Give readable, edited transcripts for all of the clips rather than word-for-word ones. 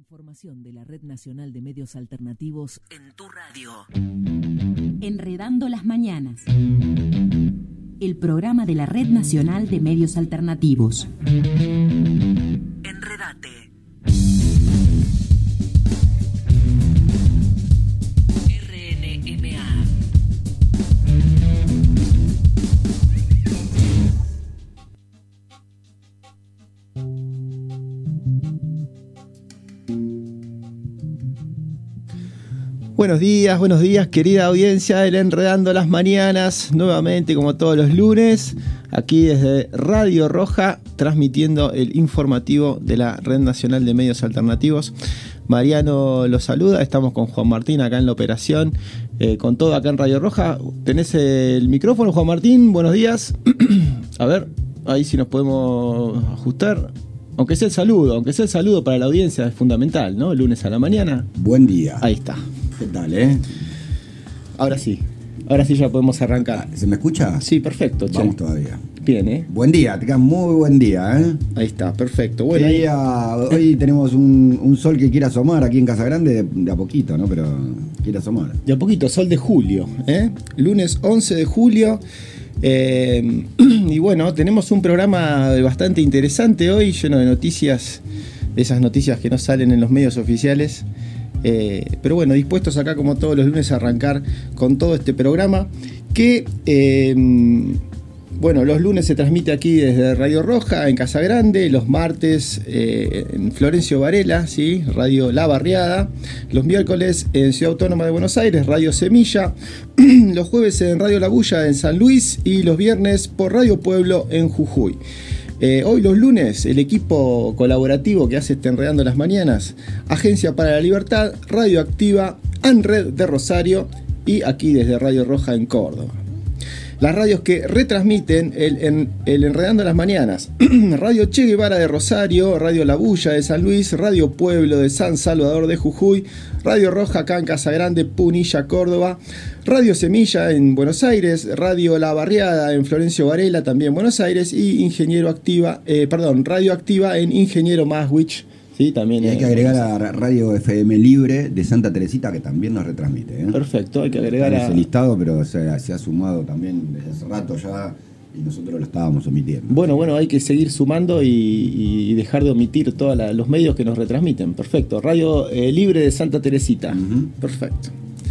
Información de la Red Nacional de Medios Alternativos en tu radio. Enredando las Mañanas. El programa de la Red Nacional de Medios Alternativos. Enredate. RNMA. Buenos días, querida audiencia del Enredando las Mañanas, nuevamente como todos los lunes, aquí desde Radio Roja, transmitiendo el informativo de la Red Nacional de Medios Alternativos. Mariano los saluda, estamos con Juan Martín acá en la operación, con todo acá en Radio Roja. ¿Tenés el micrófono, Juan Martín? Buenos días. A ver, ahí si nos podemos ajustar. Aunque sea el saludo para la audiencia es fundamental, ¿no? Lunes a la mañana. Buen día. Ahí está. ¿Qué tal, Ahora sí ya podemos arrancar. ¿Se me escucha? Sí, perfecto. Vamos todavía. Bien, Buen día, tengas muy buen día, Ahí está, perfecto. Bueno, hoy tenemos un sol que quiere asomar aquí en Casa Grande de a poquito, ¿no? Pero quiere asomar. De a poquito, sol de julio, Lunes 11 de julio. Y bueno, tenemos un programa bastante interesante hoy, lleno de noticias, de esas noticias que no salen en los medios oficiales. Pero bueno, dispuestos acá como todos los lunes a arrancar con todo este programa que, los lunes se transmite aquí desde Radio Roja en Casa Grande, los martes en Florencio Varela, ¿sí? Radio La Barriada, los miércoles en Ciudad Autónoma de Buenos Aires, Radio Semilla, los jueves en Radio La Bulla en San Luis y los viernes por Radio Pueblo en Jujuy. Hoy los lunes, el equipo colaborativo que hace Enredando las Mañanas, Agencia para la Libertad, Radio Activa, ANRED de Rosario y aquí desde Radio Roja en Córdoba. Las radios que retransmiten el Enredando las Mañanas: Radio Che Guevara de Rosario, Radio La Bulla de San Luis, Radio Pueblo de San Salvador de Jujuy, Radio Roja acá en Casa Grande, Punilla, Córdoba, Radio Semilla en Buenos Aires, Radio La Barriada en Florencio Varela, también Buenos Aires, y Radio Activa en Ingeniero Maswich. Sí, también y hay que agregar a Radio FM Libre de Santa Teresita, que también nos retransmite. Perfecto, hay que agregar a ese listado, pero se ha sumado también desde hace rato ya y nosotros lo estábamos omitiendo. Bueno, hay que seguir sumando y dejar de omitir todos los medios que nos retransmiten. Perfecto, Radio Libre de Santa Teresita. Perfecto.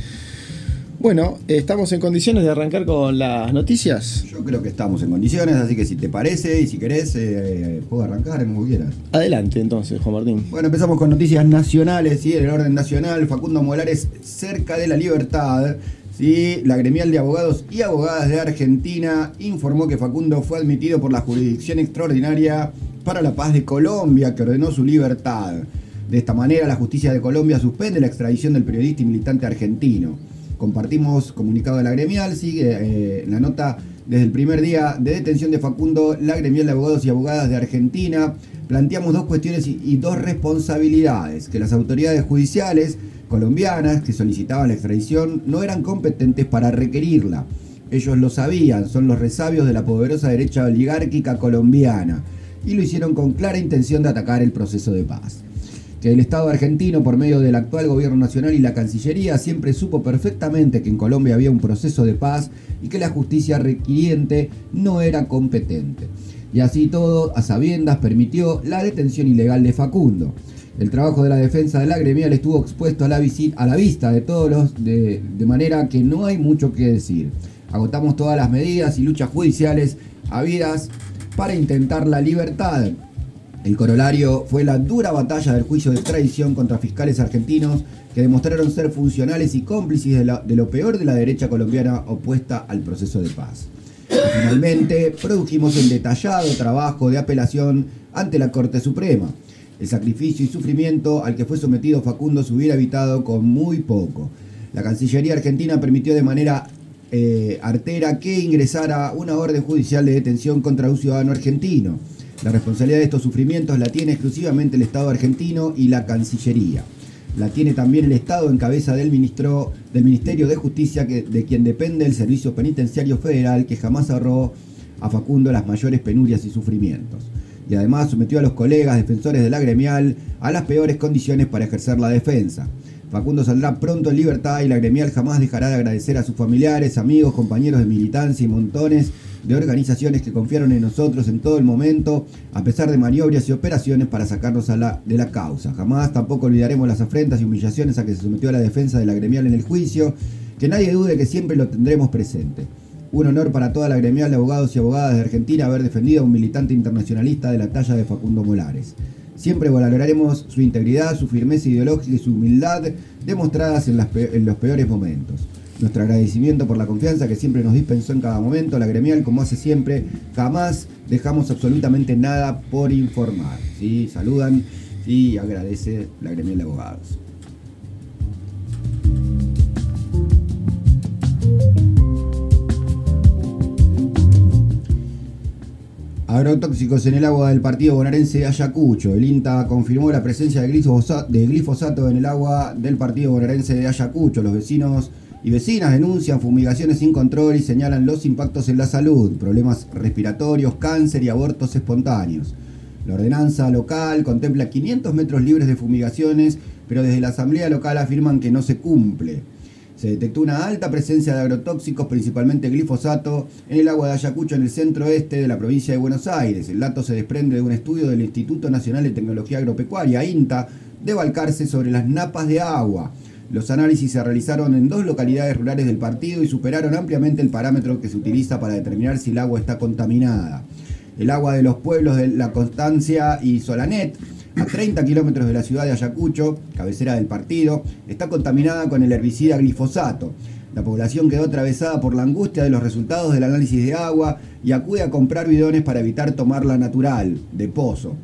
Bueno, ¿estamos en condiciones de arrancar con las noticias? Yo creo que estamos en condiciones, así que si te parece y si querés, puedo arrancar como quieras. Adelante entonces, Juan Martín. Bueno, empezamos con noticias nacionales, ¿sí? En el orden nacional, Facundo Molares cerca de la libertad. ¿Sí? La gremial de abogados y abogadas de Argentina informó que Facundo fue admitido por la Jurisdicción Extraordinaria para la Paz de Colombia, que ordenó su libertad. De esta manera, la justicia de Colombia suspende la extradición del periodista y militante argentino. Compartimos comunicado de la gremial, sigue la nota. Desde el primer día de detención de Facundo, la gremial de abogados y abogadas de Argentina planteamos dos cuestiones y dos responsabilidades: que las autoridades judiciales colombianas que solicitaban la extradición no eran competentes para requerirla. Ellos lo sabían, son los resabios de la poderosa derecha oligárquica colombiana y lo hicieron con clara intención de atacar el proceso de paz. Que el Estado argentino, por medio del actual gobierno nacional y la Cancillería, siempre supo perfectamente que en Colombia había un proceso de paz y que la justicia requiriente no era competente. Y así todo, a sabiendas, permitió la detención ilegal de Facundo. El trabajo de la defensa de la gremial estuvo expuesto a la vista de todos de manera que no hay mucho que decir. Agotamos todas las medidas y luchas judiciales habidas para intentar la libertad. El corolario fue la dura batalla del juicio de extradición contra fiscales argentinos que demostraron ser funcionales y cómplices de lo peor de la derecha colombiana opuesta al proceso de paz. Y finalmente, produjimos el detallado trabajo de apelación ante la Corte Suprema. El sacrificio y sufrimiento al que fue sometido Facundo se hubiera evitado con muy poco. La Cancillería argentina permitió de manera artera que ingresara una orden judicial de detención contra un ciudadano argentino. La responsabilidad de estos sufrimientos la tiene exclusivamente el Estado argentino y la Cancillería. La tiene también el Estado en cabeza del Ministerio de Justicia, de quien depende el Servicio Penitenciario Federal, que jamás ahorró a Facundo las mayores penurias y sufrimientos. y además sometió a los colegas defensores de la gremial a las peores condiciones para ejercer la defensa. Facundo saldrá pronto en libertad y la gremial jamás dejará de agradecer a sus familiares, amigos, compañeros de militancia y montones de organizaciones que confiaron en nosotros en todo el momento, a pesar de maniobras y operaciones para sacarnos de la causa. Jamás tampoco olvidaremos las afrentas y humillaciones a que se sometió a la defensa de la gremial en el juicio, que nadie dude que siempre lo tendremos presente. Un honor para toda la gremial de abogados y abogadas de Argentina haber defendido a un militante internacionalista de la talla de Facundo Molares. Siempre valoraremos su integridad, su firmeza ideológica y su humildad demostradas en los peores momentos. Nuestro agradecimiento por la confianza que siempre nos dispensó en cada momento. La gremial, como hace siempre, jamás dejamos absolutamente nada por informar. ¿Sí? Saludan y agradece la gremial de abogados. Agrotóxicos en el agua del partido bonaerense de Ayacucho. El INTA confirmó la presencia de glifosato en el agua del partido bonaerense de Ayacucho. Los vecinos y vecinas denuncian fumigaciones sin control y señalan los impactos en la salud, problemas respiratorios, cáncer y abortos espontáneos. La ordenanza local contempla 500 metros libres de fumigaciones, pero desde la asamblea local afirman que no se cumple. Se detectó una alta presencia de agrotóxicos, principalmente glifosato, en el agua de Ayacucho, en el centro-oeste de la provincia de Buenos Aires. El dato se desprende de un estudio del Instituto Nacional de Tecnología Agropecuaria, INTA, de Balcarce, sobre las napas de agua. Los análisis se realizaron en 2 localidades rurales del partido y superaron ampliamente el parámetro que se utiliza para determinar si el agua está contaminada. El agua de los pueblos de La Constancia y Solanet, a 30 kilómetros de la ciudad de Ayacucho, cabecera del partido, está contaminada con el herbicida glifosato. La población quedó atravesada por la angustia de los resultados del análisis de agua y acude a comprar bidones para evitar tomarla natural, de pozo.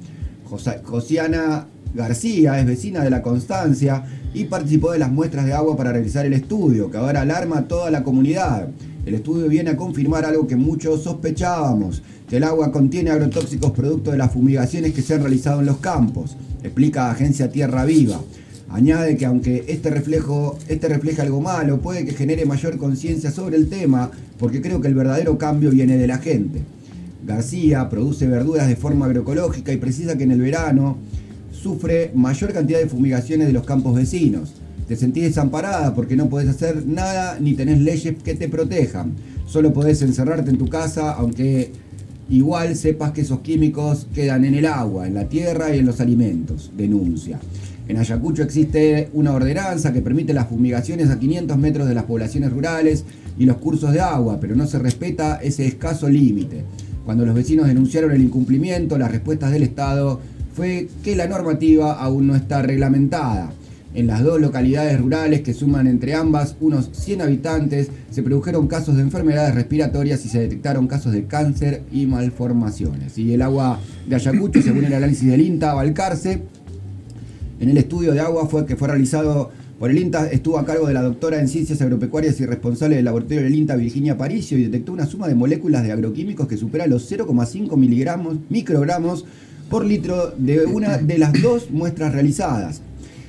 Josiana García es vecina de La Constancia y participó de las muestras de agua para realizar el estudio, que ahora alarma a toda la comunidad. El estudio viene a confirmar algo que muchos sospechábamos, que el agua contiene agrotóxicos producto de las fumigaciones que se han realizado en los campos, explica Agencia Tierra Viva. Añade que aunque este refleja algo malo, puede que genere mayor conciencia sobre el tema, porque creo que el verdadero cambio viene de la gente. García produce verduras de forma agroecológica y precisa que en el verano sufre mayor cantidad de fumigaciones de los campos vecinos. Te sentís desamparada porque no podés hacer nada ni tenés leyes que te protejan. Solo podés encerrarte en tu casa, aunque igual sepas que esos químicos quedan en el agua, en la tierra y en los alimentos, denuncia. En Ayacucho existe una ordenanza que permite las fumigaciones a 500 metros de las poblaciones rurales y los cursos de agua, pero no se respeta ese escaso límite. Cuando los vecinos denunciaron el incumplimiento, las respuestas del Estado fue que la normativa aún no está reglamentada. En las 2 localidades rurales que suman entre ambas unos 100 habitantes, se produjeron casos de enfermedades respiratorias y se detectaron casos de cáncer y malformaciones. Y el agua de Ayacucho, según el análisis del INTA Balcarce, en el estudio de agua que fue realizado por el INTA, estuvo a cargo de la doctora en Ciencias Agropecuarias y responsable del laboratorio del INTA, Virginia Paricio, y detectó una suma de moléculas de agroquímicos que supera los 0,5 microgramos por litro de una de las 2 muestras realizadas.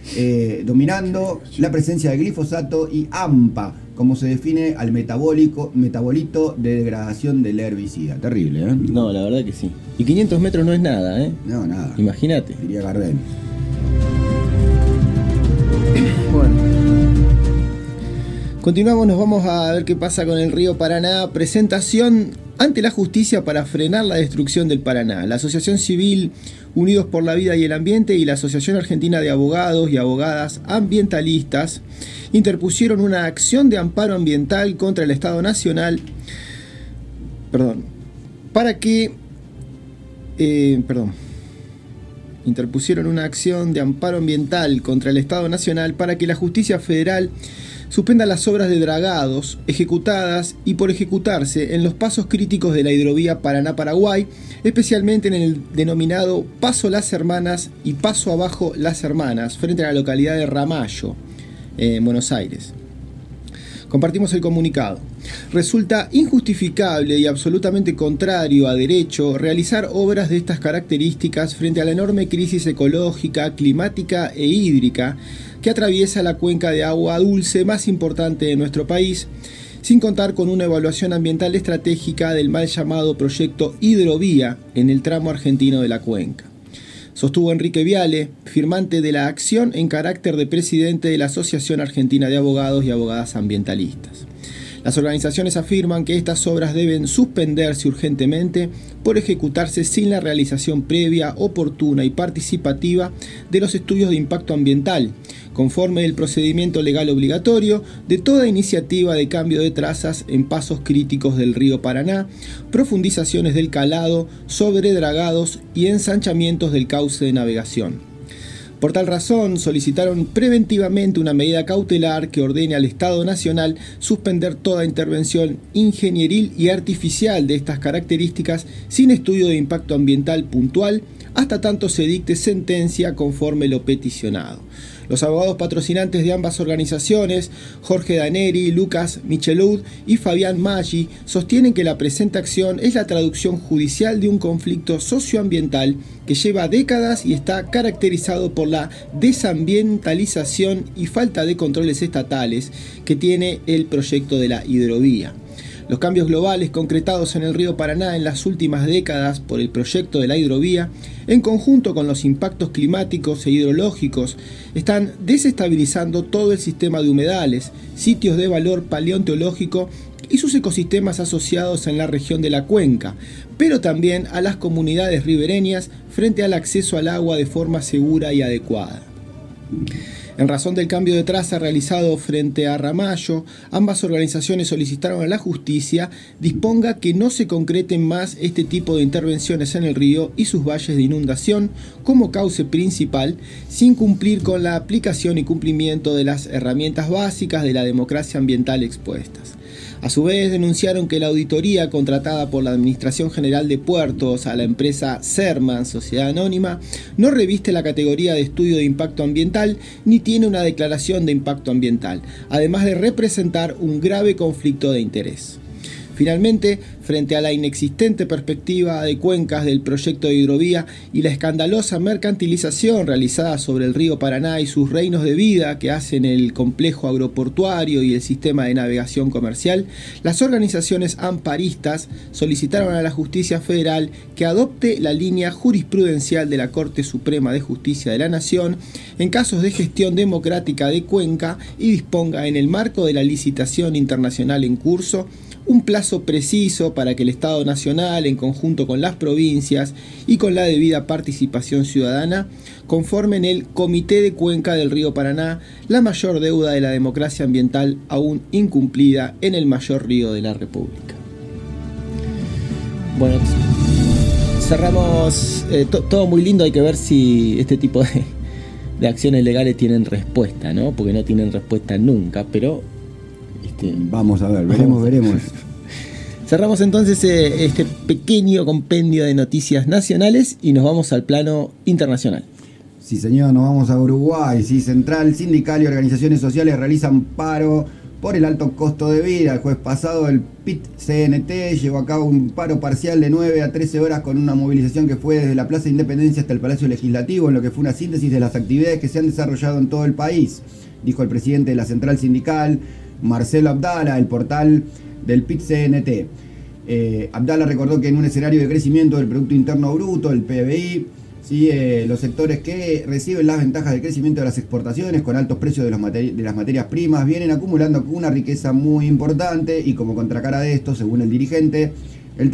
Dominando la presencia de glifosato y AMPA, como se define al metabolito de degradación del herbicida. Terrible, ¿eh? No, la verdad que sí. Y 500 metros no es nada, ¿eh? No, nada. Imagínate. Diría Gardel. Bueno. Continuamos, nos vamos a ver qué pasa con el río Paraná. Presentación ante la justicia para frenar la destrucción del Paraná. La Asociación Civil Unidos por la Vida y el Ambiente y la Asociación Argentina de Abogados y Abogadas Ambientalistas interpusieron una acción de amparo ambiental contra el Estado Nacional. Interpusieron una acción de amparo ambiental contra el Estado Nacional para que la justicia federal suspenda las obras de dragados ejecutadas y por ejecutarse en los pasos críticos de la hidrovía Paraná-Paraguay, especialmente en el denominado Paso Las Hermanas y Paso Abajo Las Hermanas, frente a la localidad de Ramallo, en Buenos Aires. Compartimos el comunicado. Resulta injustificable y absolutamente contrario a derecho realizar obras de estas características frente a la enorme crisis ecológica, climática e hídrica que atraviesa la cuenca de agua dulce más importante de nuestro país, sin contar con una evaluación ambiental estratégica del mal llamado proyecto Hidrovía en el tramo argentino de la cuenca. Sostuvo Enrique Viale, firmante de la acción en carácter de presidente de la Asociación Argentina de Abogados y Abogadas Ambientalistas. Las organizaciones afirman que estas obras deben suspenderse urgentemente por ejecutarse sin la realización previa, oportuna y participativa de los estudios de impacto ambiental, conforme el procedimiento legal obligatorio de toda iniciativa de cambio de trazas en pasos críticos del río Paraná, profundizaciones del calado, sobredragados y ensanchamientos del cauce de navegación. Por tal razón, solicitaron preventivamente una medida cautelar que ordene al Estado Nacional suspender toda intervención ingenieril y artificial de estas características sin estudio de impacto ambiental puntual, hasta tanto se dicte sentencia conforme lo peticionado. Los abogados patrocinantes de ambas organizaciones, Jorge Daneri, Lucas Michelud y Fabián Maggi, sostienen que la presente acción es la traducción judicial de un conflicto socioambiental que lleva décadas y está caracterizado por la desambientalización y falta de controles estatales que tiene el proyecto de la hidrovía. Los cambios globales concretados en el río Paraná en las últimas décadas por el proyecto de la hidrovía, en conjunto con los impactos climáticos e hidrológicos, están desestabilizando todo el sistema de humedales, sitios de valor paleontológico y sus ecosistemas asociados en la región de la cuenca, pero también a las comunidades ribereñas frente al acceso al agua de forma segura y adecuada. En razón del cambio de traza realizado frente a Ramallo, ambas organizaciones solicitaron a la justicia disponga que no se concreten más este tipo de intervenciones en el río y sus valles de inundación como cauce principal, sin cumplir con la aplicación y cumplimiento de las herramientas básicas de la democracia ambiental expuestas. A su vez, denunciaron que la auditoría contratada por la Administración General de Puertos a la empresa Serman, Sociedad Anónima, no reviste la categoría de estudio de impacto ambiental ni tiene una declaración de impacto ambiental, además de representar un grave conflicto de interés. Finalmente, frente a la inexistente perspectiva de cuencas del proyecto de hidrovía y la escandalosa mercantilización realizada sobre el río Paraná y sus reinos de vida que hacen el complejo agroportuario y el sistema de navegación comercial, las organizaciones amparistas solicitaron a la Justicia Federal que adopte la línea jurisprudencial de la Corte Suprema de Justicia de la Nación en casos de gestión democrática de cuenca y disponga en el marco de la licitación internacional en curso un plazo preciso para que el Estado Nacional, en conjunto con las provincias y con la debida participación ciudadana, conformen el Comité de Cuenca del Río Paraná, la mayor deuda de la democracia ambiental aún incumplida en el mayor río de la República. Bueno, cerramos todo muy lindo, hay que ver si este tipo de acciones legales tienen respuesta, ¿no? Porque no tienen respuesta nunca, pero... Vamos a ver, veremos. Cerramos entonces este pequeño compendio de noticias nacionales y nos vamos al plano internacional. Sí, señor, nos vamos a Uruguay. Sí, Central Sindical y organizaciones sociales realizan paro por el alto costo de vida. El jueves pasado el PIT-CNT llevó a cabo un paro parcial de 9 a 13 horas con una movilización que fue desde la Plaza de Independencia hasta el Palacio Legislativo, en lo que fue una síntesis de las actividades que se han desarrollado en todo el país, dijo el presidente de la Central Sindical, Marcelo Abdala, el portal del PIT-CNT. Abdala recordó que en un escenario de crecimiento del Producto Interno Bruto, el PBI, ¿sí? Los sectores que reciben las ventajas del crecimiento de las exportaciones con altos precios de las materias primas vienen acumulando una riqueza muy importante y como contracara de esto, según el dirigente, el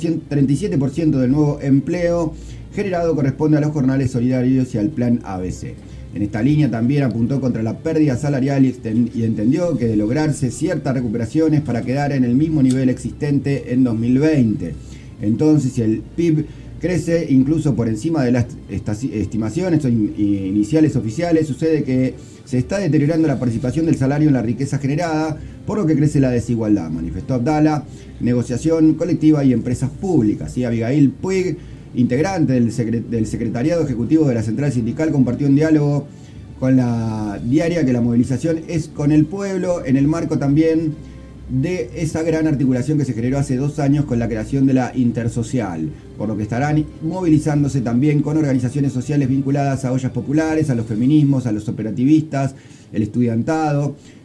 37% del nuevo empleo generado corresponde a los jornales solidarios y al plan ABC. En esta línea también apuntó contra la pérdida salarial y entendió que de lograrse ciertas recuperaciones para quedar en el mismo nivel existente en 2020. Entonces, si el PIB crece incluso por encima de las estimaciones iniciales oficiales, sucede que se está deteriorando la participación del salario en la riqueza generada, por lo que crece la desigualdad, manifestó Abdala, negociación colectiva y empresas públicas. ¿Sí? Abigail Puig, integrante del secretariado ejecutivo de la Central Sindical, compartió un diálogo con la diaria que la movilización es con el pueblo en el marco también de esa gran articulación que se generó hace 2 años con la creación de la Intersocial, por lo que estarán movilizándose también con organizaciones sociales vinculadas a ollas populares, a los feminismos, a los operativistas, el estudiantado,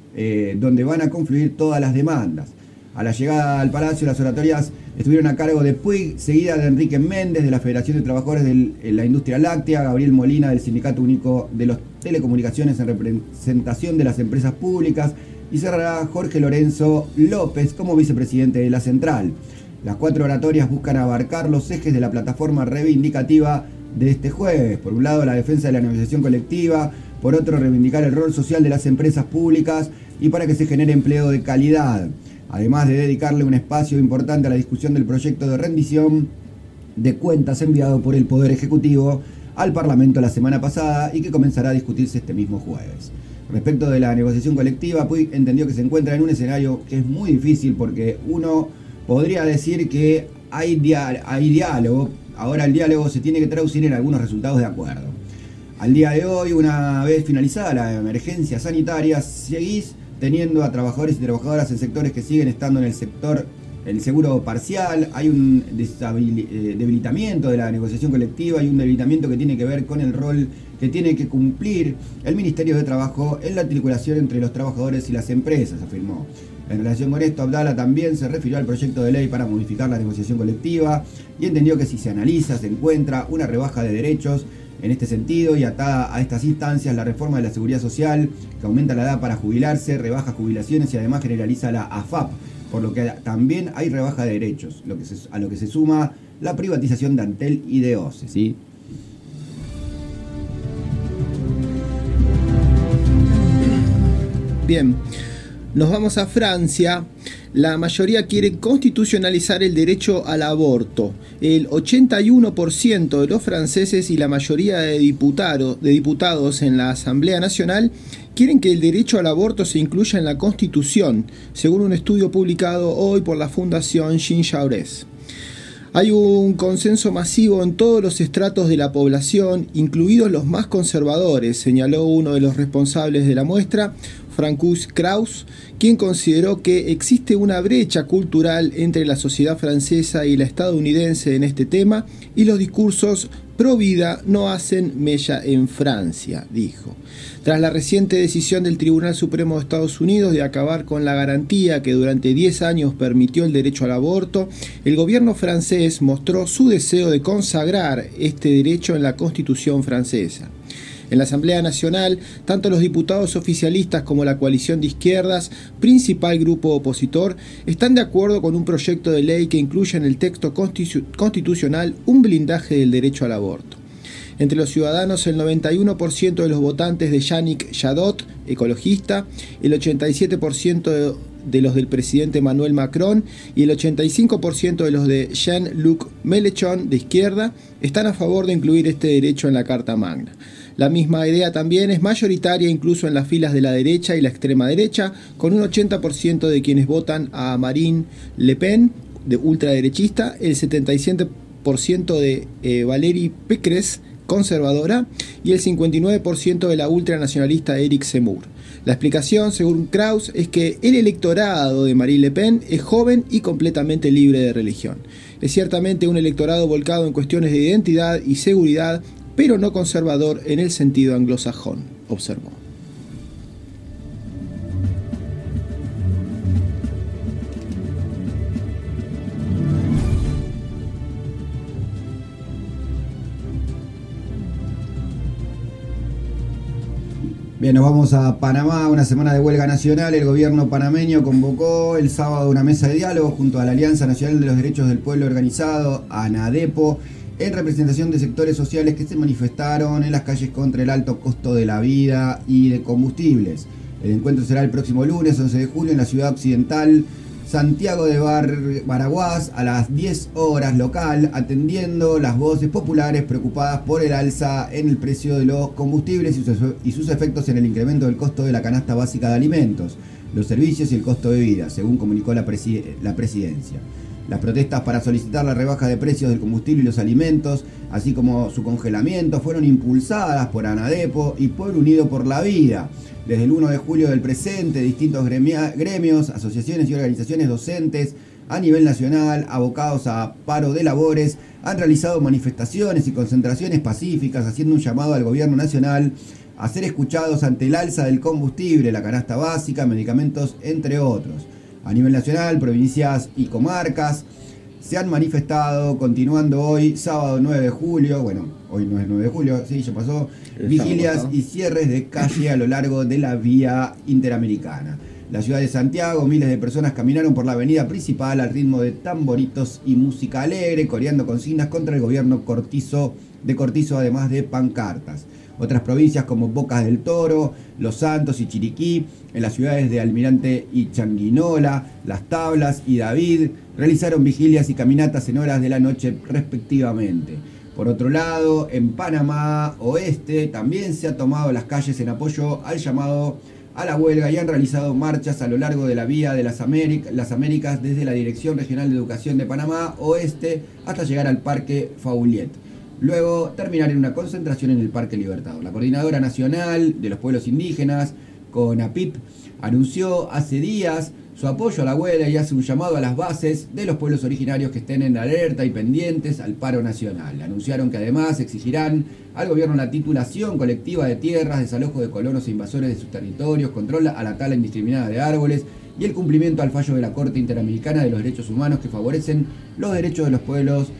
donde van a confluir todas las demandas. A la llegada al Palacio, las oratorias estuvieron a cargo de Puig, seguida de Enrique Méndez, de la Federación de Trabajadores de la Industria Láctea, Gabriel Molina, del Sindicato Único de los Telecomunicaciones en representación de las empresas públicas, y cerrará Jorge Lorenzo López como vicepresidente de la Central. Las 4 oratorias buscan abarcar los ejes de la plataforma reivindicativa de este jueves. Por un lado, la defensa de la negociación colectiva, por otro, reivindicar el rol social de las empresas públicas y para que se genere empleo de calidad. Además de dedicarle un espacio importante a la discusión del proyecto de rendición de cuentas enviado por el Poder Ejecutivo al Parlamento la semana pasada y que comenzará a discutirse este mismo jueves. Respecto de la negociación colectiva, Puig entendió que se encuentra en un escenario que es muy difícil porque uno podría decir que hay diálogo, ahora el diálogo se tiene que traducir en algunos resultados de acuerdo. Al día de hoy, una vez finalizada la emergencia sanitaria, seguís teniendo a trabajadores y trabajadoras en sectores que siguen estando en el seguro parcial. Hay un debilitamiento de la negociación colectiva y un debilitamiento que tiene que ver con el rol que tiene que cumplir el Ministerio de Trabajo en la articulación entre los trabajadores y las empresas, afirmó. En relación con esto, Abdala también se refirió al proyecto de ley para modificar la negociación colectiva y entendió que si se analiza, se encuentra una rebaja de derechos en este sentido, y atada a estas instancias la reforma de la Seguridad Social, que aumenta la edad para jubilarse, rebaja jubilaciones y además generaliza la AFAP, por lo que también hay rebaja de derechos, a lo que se suma la privatización de Antel y de OCE, ¿sí? Bien, nos vamos a Francia. La mayoría quiere constitucionalizar el derecho al aborto. El 81% de los franceses y la mayoría de diputados en la Asamblea Nacional quieren que el derecho al aborto se incluya en la Constitución, según un estudio publicado hoy por la Fundación Jean Jaurès. Hay un consenso masivo en todos los estratos de la población, incluidos los más conservadores, señaló uno de los responsables de la muestra, Francois Kraus, quien consideró que existe una brecha cultural entre la sociedad francesa y la estadounidense en este tema y los discursos pro vida no hacen mella en Francia, dijo. Tras la reciente decisión del Tribunal Supremo de Estados Unidos de acabar con la garantía que durante 10 años permitió el derecho al aborto, el gobierno francés mostró su deseo de consagrar este derecho en la Constitución francesa. En la Asamblea Nacional, tanto los diputados oficialistas como la coalición de izquierdas, principal grupo opositor, están de acuerdo con un proyecto de ley que incluya en el texto constitucional un blindaje del derecho al aborto. Entre los ciudadanos, el 91% de los votantes de Yannick Jadot, ecologista, el 87% de los del presidente Emmanuel Macron y el 85% de los de Jean-Luc Mélenchon, de izquierda, están a favor de incluir este derecho en la Carta Magna. La misma idea también es mayoritaria incluso en las filas de la derecha y la extrema derecha, con un 80% de quienes votan a Marine Le Pen, de ultraderechista, el 77% de Valérie Pécresse, conservadora, y el 59% de la ultranacionalista Éric Zemmour. La explicación, según Kraus, es que el electorado de Marine Le Pen es joven y completamente libre de religión. Es ciertamente un electorado volcado en cuestiones de identidad y seguridad, pero no conservador en el sentido anglosajón, observó. Bien, nos vamos a Panamá, una semana de huelga nacional. El gobierno panameño convocó el sábado una mesa de diálogo junto a la Alianza Nacional de los Derechos del Pueblo Organizado, ANADEPO, en representación de sectores sociales que se manifestaron en las calles contra el alto costo de la vida y de combustibles. El encuentro será el próximo lunes 11 de julio en la ciudad occidental Santiago de Baraguás a las 10 horas local, atendiendo las voces populares preocupadas por el alza en el precio de los combustibles y sus efectos en el incremento del costo de la canasta básica de alimentos, los servicios y el costo de vida, según comunicó la presidencia. Las protestas para solicitar la rebaja de precios del combustible y los alimentos, así como su congelamiento, fueron impulsadas por ANADEPO y Pueblo Unido por la Vida. Desde el 1 de julio del presente, distintos gremios, asociaciones y organizaciones docentes a nivel nacional, abocados a paro de labores, han realizado manifestaciones y concentraciones pacíficas, haciendo un llamado al gobierno nacional a ser escuchados ante el alza del combustible, la canasta básica, medicamentos, entre otros. A nivel nacional, provincias y comarcas se han manifestado, continuando hoy, sábado 9 de julio, bueno, hoy no es 9 de julio, sí, ya pasó, vigilias y cierres de calle a lo largo de la vía interamericana. La ciudad de Santiago, miles de personas caminaron por la avenida principal al ritmo de tamboritos y música alegre, coreando consignas contra el gobierno de Cortizo, además de pancartas. Otras provincias como Bocas del Toro, Los Santos y Chiriquí, en las ciudades de Almirante y Changuinola, Las Tablas y David, realizaron vigilias y caminatas en horas de la noche respectivamente. Por otro lado, en Panamá Oeste también se ha tomado las calles en apoyo al llamado a la huelga y han realizado marchas a lo largo de la vía de las Américas desde la Dirección Regional de Educación de Panamá Oeste hasta llegar al Parque Fauliet. Luego terminar en una concentración en el Parque Libertador. La Coordinadora Nacional de los Pueblos Indígenas, CONAPIP, anunció hace días su apoyo a la huelga y hace un llamado a las bases de los pueblos originarios que estén en alerta y pendientes al paro nacional. Anunciaron que además exigirán al gobierno la titulación colectiva de tierras, desalojo de colonos e invasores de sus territorios, control a la tala indiscriminada de árboles y el cumplimiento al fallo de la Corte Interamericana de los Derechos Humanos que favorecen los derechos de los pueblos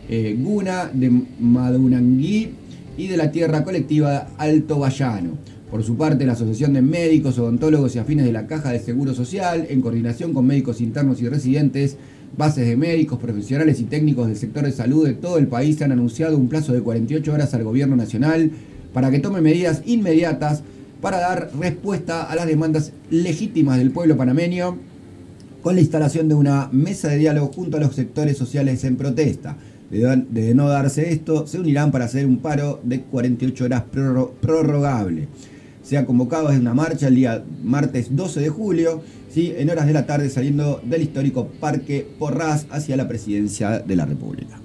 Guna, de Madunangui y de la tierra colectiva Alto Bayano. Por su parte, la Asociación de Médicos, Odontólogos y Afines de la Caja de Seguro Social, en coordinación con médicos internos y residentes, bases de médicos, profesionales y técnicos del sector de salud de todo el país, han anunciado un plazo de 48 horas al gobierno nacional para que tome medidas inmediatas para dar respuesta a las demandas legítimas del pueblo panameño con la instalación de una mesa de diálogo junto a los sectores sociales en protesta. De no darse esto, se unirán para hacer un paro de 48 horas prorrogable. Se ha convocado desde una marcha el día martes 12 de julio, ¿sí?, en horas de la tarde saliendo del histórico Parque Porras hacia la Presidencia de la República.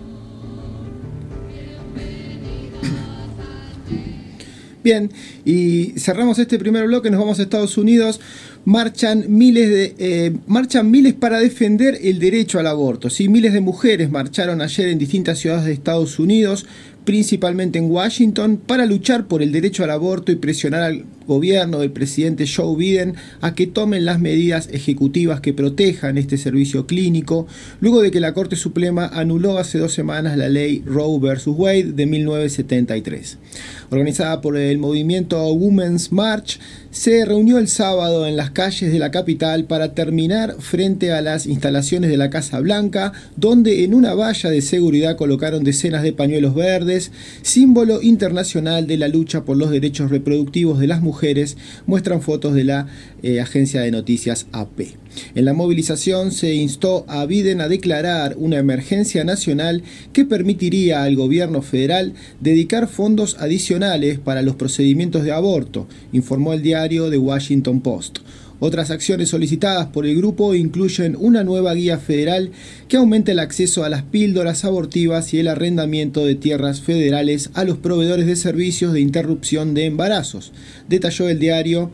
Bien, y cerramos este primer bloque, nos vamos a Estados Unidos. Marchan miles para defender el derecho al aborto. Sí, miles de mujeres marcharon ayer en distintas ciudades de Estados Unidos, principalmente en Washington, para luchar por el derecho al aborto y presionar al gobierno del presidente Joe Biden a que tomen las medidas ejecutivas que protejan este servicio clínico, luego de que la Corte Suprema anuló hace 2 semanas la ley Roe vs. Wade de 1973. Organizada por el movimiento Women's March, se reunió el sábado en las calles de la capital para terminar frente a las instalaciones de la Casa Blanca, donde en una valla de seguridad colocaron decenas de pañuelos verdes, símbolo internacional de la lucha por los derechos reproductivos de las mujeres, muestran fotos de la agencia de noticias AP. En la movilización se instó a Biden a declarar una emergencia nacional que permitiría al gobierno federal dedicar fondos adicionales para los procedimientos de aborto, informó el diario The Washington Post. Otras acciones solicitadas por el grupo incluyen una nueva guía federal que aumente el acceso a las píldoras abortivas y el arrendamiento de tierras federales a los proveedores de servicios de interrupción de embarazos, detalló el diario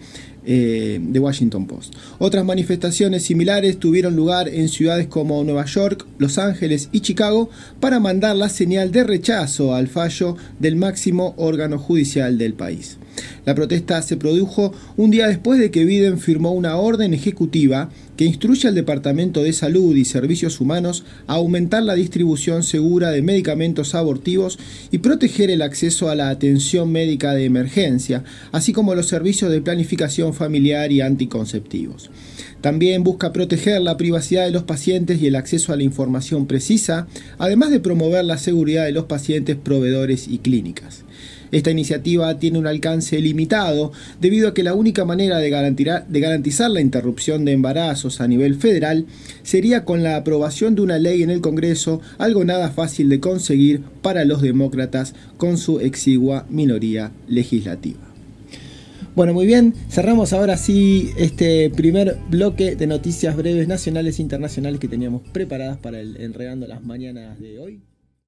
The Washington Post. Otras manifestaciones similares tuvieron lugar en ciudades como Nueva York, Los Ángeles y Chicago para mandar la señal de rechazo al fallo del máximo órgano judicial del país. La protesta se produjo un día después de que Biden firmó una orden ejecutiva que instruye al Departamento de Salud y Servicios Humanos a aumentar la distribución segura de medicamentos abortivos y proteger el acceso a la atención médica de emergencia, así como los servicios de planificación familiar y anticonceptivos. También busca proteger la privacidad de los pacientes y el acceso a la información precisa, además de promover la seguridad de los pacientes, proveedores y clínicas. Esta iniciativa tiene un alcance limitado debido a que la única manera de garantizar la interrupción de embarazos a nivel federal sería con la aprobación de una ley en el Congreso, algo nada fácil de conseguir para los demócratas con su exigua minoría legislativa. Bueno, muy bien, cerramos ahora sí este primer bloque de noticias breves nacionales e internacionales que teníamos preparadas para el Enredando las Mañanas de hoy.